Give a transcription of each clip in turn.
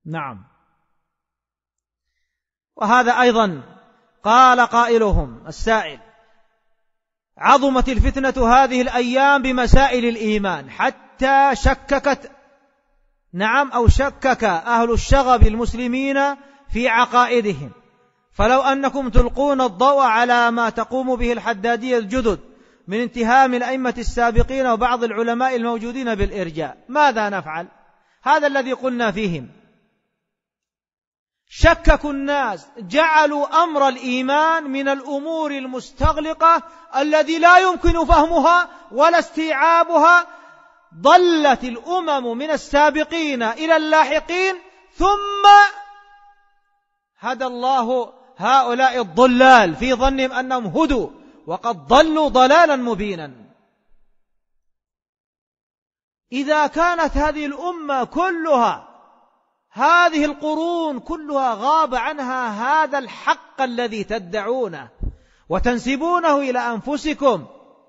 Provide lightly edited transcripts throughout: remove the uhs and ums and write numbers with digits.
نعم. وهذا أيضا قال قائلهم السائل: عظمت الفتنة هذه الأيام بمسائل الإيمان حتى شككت أو شكك أهل الشغب المسلمين في عقائدهم، فلو أنكم تلقون الضوء على ما تقوم به الحدادية الجدد من انتهام الأئمة السابقين وبعض العلماء الموجودين بالإرجاء، ماذا نفعل؟ هذا الذي قلنا فيهم. شككوا الناس، جعلوا أمر الإيمان من الأمور المستغلقة الذي لا يمكن فهمها ولا استيعابها. ضلت الأمم من السابقين إلى اللاحقين، ثم هدى الله هؤلاء الضلال في ظنهم أنهم هدوا وقد ضلوا ضلالا مبينا. إذا كانت هذه الأمة كلها، هذه القرون كلها، غاب عنها هذا الحق الذي تدعونه وتنسبونه إلى أنفسكم،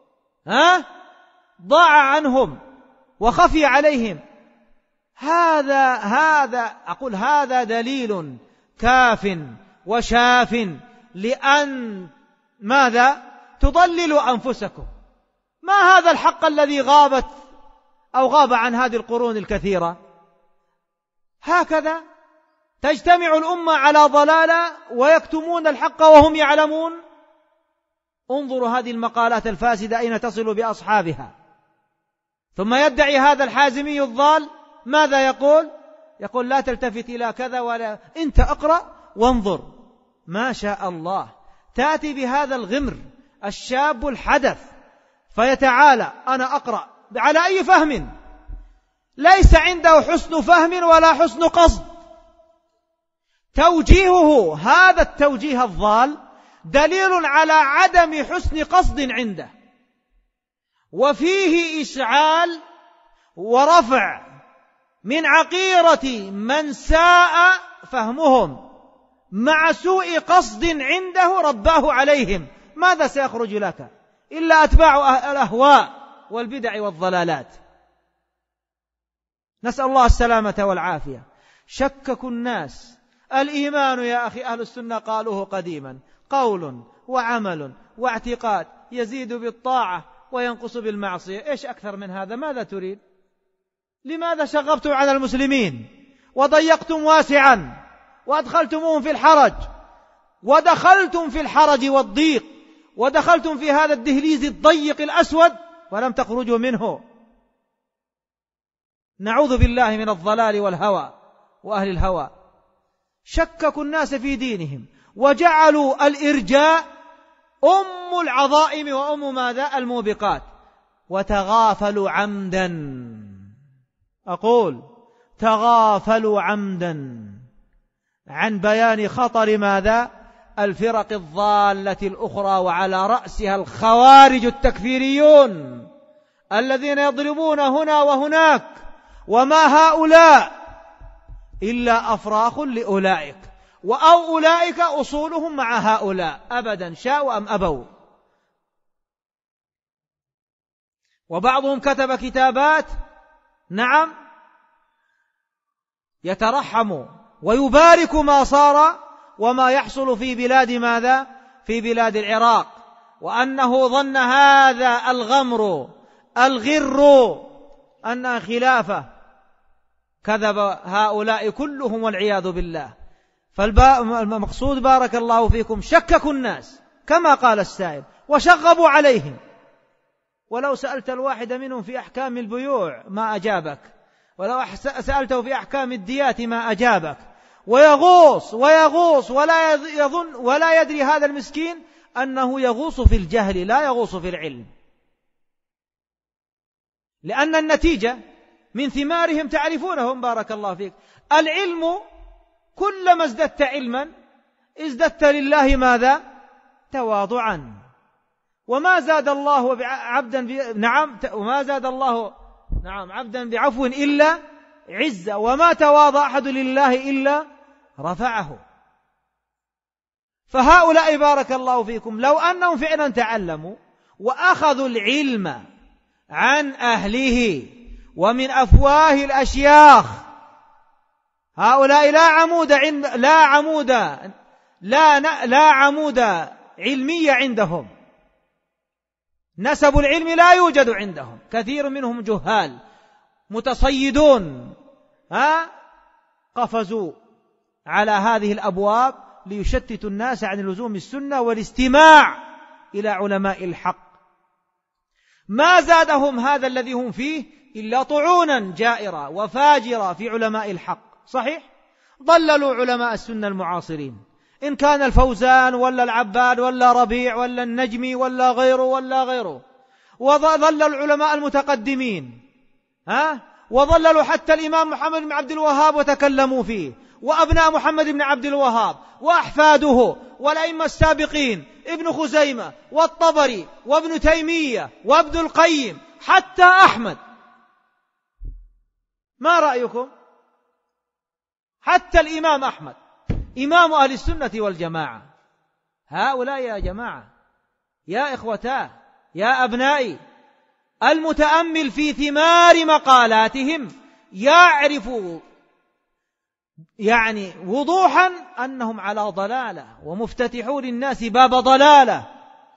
ضاع عنهم وخفي عليهم، هذا دليل كاف وشاف لأن ماذا؟ تضللوا أنفسكم. ما هذا الحق الذي غاب عن هذه القرون الكثيرة؟ هكذا تجتمع الأمة على ضلالة ويكتمون الحق وهم يعلمون. انظروا هذه المقالات الفاسدة أين تصل بأصحابها. ثم يدعي هذا الحازمي الضال ماذا يقول؟ يقول: لا تلتفت إلى كذا ولا، أنت أقرأ وانظر. ما شاء الله تأتي بهذا الغمر الشاب الحدث فيتعالى: أنا أقرأ على أي فهم؟ ليس عنده حسن فهم ولا حسن قصد. توجيهه هذا التوجيه الضال دليل على عدم حسن قصد عنده، وفيه إشعال ورفع من عقيرة من ساء فهمهم مع سوء قصد عنده رباه عليهم. ماذا سيخرج لك إلا أتباع الأهواء والبدع والضلالات؟ نسأل الله السلامة والعافية. شككوا الناس. الإيمان يا أخي أهل السنة قالوه قديما: قول وعمل واعتقاد، يزيد بالطاعة وينقص بالمعصية. إيش أكثر من هذا؟ ماذا تريد؟ لماذا شغبتم على المسلمين وضيقتم واسعا وأدخلتموهم في الحرج، ودخلتم في الحرج والضيق، ودخلتم في هذا الدهليز الضيق الأسود ولم تخرجوا منه؟ نعوذ بالله من الضلال والهوى وأهل الهوى. شككوا الناس في دينهم وجعلوا الإرجاء أم العظائم وأم ماذا؟ الموبقات. وتغافلوا عمدا، أقول تغافلوا عمدا عن بيان خطر ماذا؟ الفرق الضالة الأخرى، وعلى رأسها الخوارج التكفيريون الذين يضربون هنا وهناك، وما هؤلاء إلا أفراخ لأولئك، وأو أولئك أصولهم مع هؤلاء أبدا شاءوا أم أبوا. وبعضهم كتب كتابات يترحم ويبارك ما صار وما يحصل في بلاد ماذا؟ في بلاد العراق، وأنه ظن هذا الغمر الغر أنها خلافة. كذب هؤلاء كلهم والعياذ بالله. فالمقصود بارك الله فيكم شككوا الناس كما قال السائل وشغبوا عليهم. ولو سألت الواحد منهم في أحكام البيوع ما أجابك، ولو سألته في أحكام الديات ما أجابك. ويغوص ولا يظن ولا يدري هذا المسكين أنه يغوص في الجهل لا يغوص في العلم، لأن النتيجة من ثمارهم تعرفونهم بارك الله فيك. العلم كلما ازددت علما ازددت لله ماذا؟ تواضعا. وما زاد الله عبدا وما زاد الله عبدا بعفو إلا عزة، وما تواضع أحد لله إلا رفعه. فهؤلاء بارك الله فيكم لو أنهم فعلا تعلموا وأخذوا العلم عن أهله ومن أفواه الأشياخ هؤلاء لا عمود علمي عندهم، نسب العلم لا يوجد عندهم، كثير منهم جهال متصيدون، قفزوا على هذه الأبواب ليشتتوا الناس عن لزوم السنة والاستماع إلى علماء الحق. ما زادهم هذا الذي هم فيه إلا طعونا جائرة وفاجرة في علماء الحق. صحيح، ضللوا علماء السنة المعاصرين، إن كان الفوزان ولا العباد ولا ربيع ولا النجمي ولا غيره، وضللوا العلماء المتقدمين، وضللوا حتى الإمام محمد بن عبد الوهاب وتكلموا فيه، وأبناء محمد بن عبد الوهاب وأحفاده والأئمة السابقين، ابن خزيمة والطبري وابن تيمية وابن القيم حتى أحمد. ما رأيكم؟ حتى الإمام أحمد إمام أهل السنة والجماعة. هؤلاء يا جماعة، يا إخوتاه، يا أبنائي، المتأمل في ثمار مقالاتهم يعرف وضوحا أنهم على ضلالة ومفتتحون للناس باب ضلالة.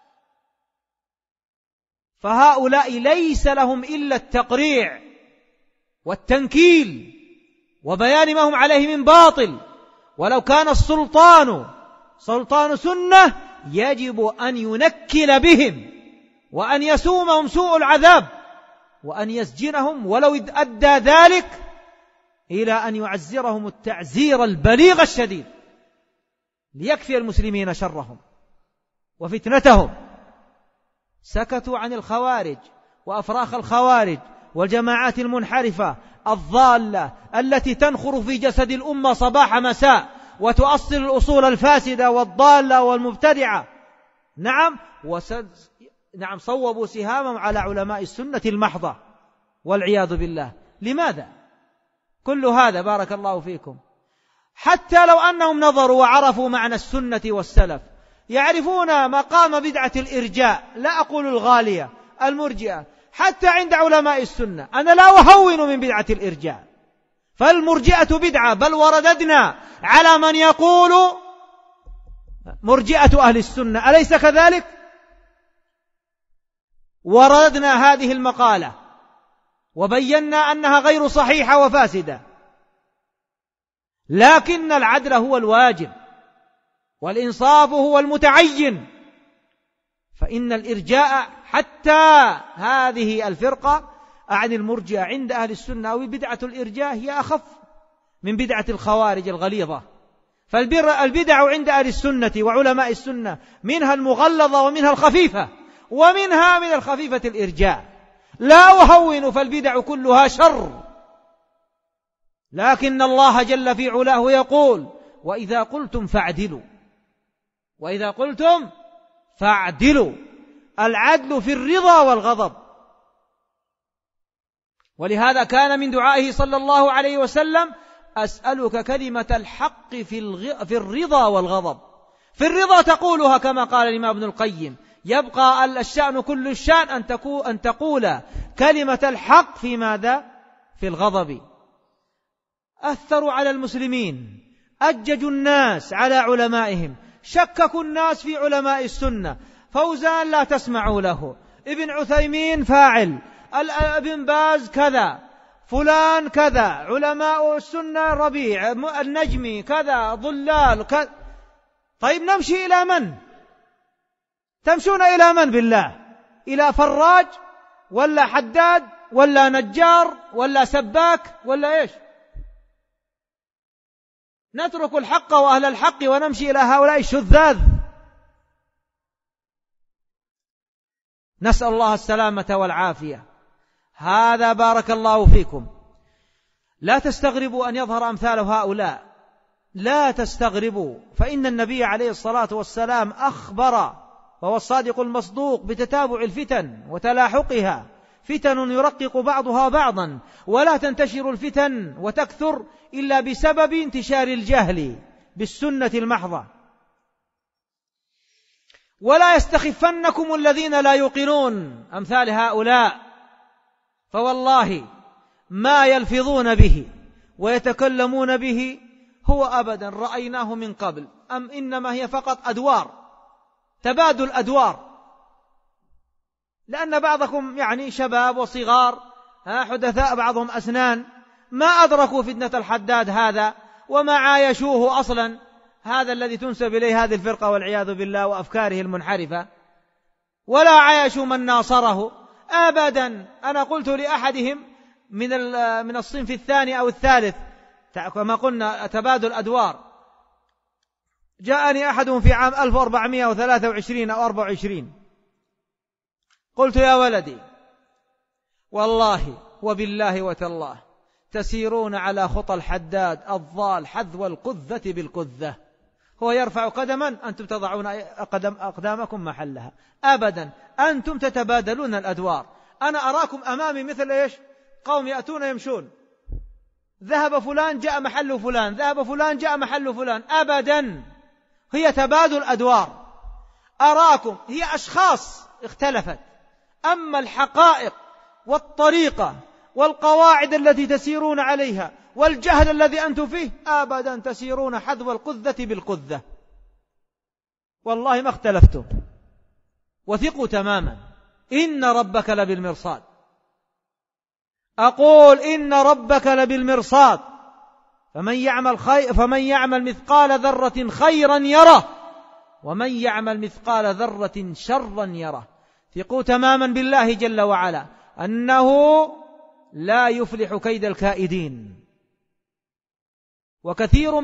فهؤلاء ليس لهم إلا التقريع والتنكيل وبيان ما هم عليه من باطل. ولو كان السلطان سلطان سنة يجب أن ينكل بهم وأن يسومهم سوء العذاب وأن يسجنهم، ولو أدى ذلك إلى أن يعزرهم التعزير البليغ الشديد ليكفي المسلمين شرهم وفتنتهم. سكتوا عن الخوارج وأفراخ الخوارج والجماعات المنحرفة الضالة التي تنخر في جسد الأمة صباح مساء وتؤصل الأصول الفاسدة والضالة والمبتدعة. نعم، صوبوا سهامهم على علماء السنة المحضة والعياذ بالله. لماذا؟ كل هذا بارك الله فيكم حتى لو أنهم نظروا وعرفوا معنى السنة والسلف، يعرفون مقام بدعة الإرجاء، لا أقول الغالية، المرجئة، حتى عند علماء السنة. أنا لا أهون من بدعة الإرجاء، فالمرجئة بدعة، بل ورددنا على من يقول مرجئة أهل السنة، أليس كذلك؟ ورددنا هذه المقالة وبينا أنها غير صحيحة وفاسدة، لكن العدل هو الواجب والإنصاف هو المتعين. فإن الإرجاء حتى هذه الفرقة عن المرجئة عند أهل السنة أو بدعة الإرجاء هي أخف من بدعة الخوارج الغليظة. فالبدع عند أهل السنة وعلماء السنة منها المغلظة ومنها الخفيفة، ومنها من الخفيفة الإرجاء. لا أهون، فالبدع كلها شر، لكن الله جل في علاه يقول: وإذا قلتم فاعدلوا، وإذا قلتم فاعدلوا. العدل في الرضا والغضب. ولهذا كان من دعائه صلى الله عليه وسلم: أسألك كلمة الحق في الرضا والغضب. في الرضا تقولها كما قال الإمام ابن القيم: يبقى الشأن كل الشأن أن تقول كلمة الحق في ماذا؟ في الغضب. أثروا على المسلمين، أججوا الناس على علمائهم، شككوا الناس في علماء السنة. فوزان لا تسمعوا له، ابن عثيمين فاعل، ابن باز كذا، فلان كذا، علماء السنة ربيع، النجمي كذا، ضلال كذا. طيب نمشي إلى من؟ تمشون إلى من بالله؟ إلى فراج ولا حداد ولا نجار ولا سباك ولا إيش؟ نترك الحق وأهل الحق ونمشي إلى هؤلاء الشذاذ. نسأل الله السلامة والعافية. هذا بارك الله فيكم لا تستغربوا أن يظهر أمثال هؤلاء، لا تستغربوا، فإن النبي عليه الصلاة والسلام أخبر وهو الصادق المصدوق بتتابع الفتن وتلاحقها، فتن يرقق بعضها بعضا، ولا تنتشر الفتن وتكثر إلا بسبب انتشار الجهل بالسنة المحضة. ولا يستخفنكم الذين لا يوقنون أمثال هؤلاء، فوالله ما يلفظون به ويتكلمون به هو أبدا رأيناه من قبل، أم إنما هي فقط أدوار، تبادل أدوار، لأن بعضكم يعني شباب وصغار حدثاء بعضهم أسنان ما أدركوا فتنة الحداد هذا وما عايشوه أصلا، هذا الذي تنسب إليه هذه الفرقة والعياذ بالله وأفكاره المنحرفة، ولا عايشوا من ناصره أبدا. أنا قلت لأحدهم من الصنف الثاني أو الثالث كما قلنا تبادل أدوار، جاءني أحدهم في عام 1423 أو 24، قلت يا ولدي والله وبالله وتالله تسيرون على خطى الحداد الضال حذو القذة بالقذة، هو يرفع قدما أنتم تضعون أقدامكم محلها، أبدا أنتم تتبادلون الأدوار. أنا أراكم أمامي مثل إيش؟ قوم يأتون يمشون، ذهب فلان جاء محل فلان، ذهب فلان جاء محل فلان، أبدا هي تبادل أدوار. أراكم هي أشخاص اختلفت، أما الحقائق والطريقة والقواعد التي تسيرون عليها والجهل الذي أنتم فيه أبدا تسيرون حذو القذة بالقذة، والله ما اختلفتم، وثقوا تماما إن ربك لبالمرصاد. أقول إن ربك لبالمرصاد، فمن يعمل مثقال ذرة خيرا يره ومن يعمل مثقال ذرة شرا يره. ثقوا تماما بالله جل وعلا أنه لا يفلح كيد الكائدين. وكثير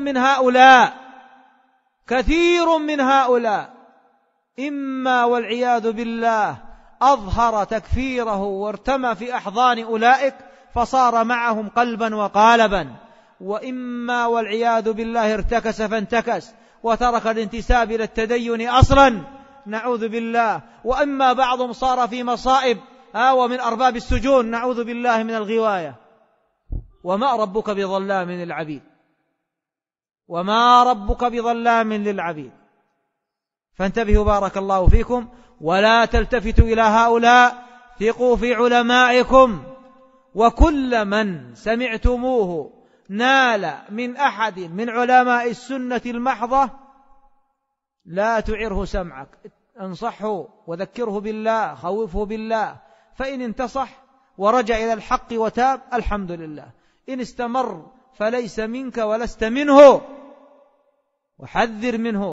من هؤلاء إما والعياذ بالله أظهر تكفيره وارتمى في أحضان أولئك فصار معهم قلبا وقالبا، وإما والعياذ بالله ارتكس فانتكس وترك الانتساب إلى التدين أصلا، نعوذ بالله. وإما بعضهم صار في مصائب ومن أرباب السجون، نعوذ بالله من الغواية. وما ربك بظلام للعبيد، وما ربك بظلام للعبيد. فانتبهوا بارك الله فيكم، ولا تلتفتوا إلى هؤلاء، ثقوا في علمائكم، وكل من سمعتموه نال من أحد من علماء السنة المحضة لا تعره سمعك، انصحه وذكره بالله، خوفه بالله، فإن انتصح ورجع إلى الحق وتاب الحمد لله، إن استمر فليس منك ولست منه، وحذر منه.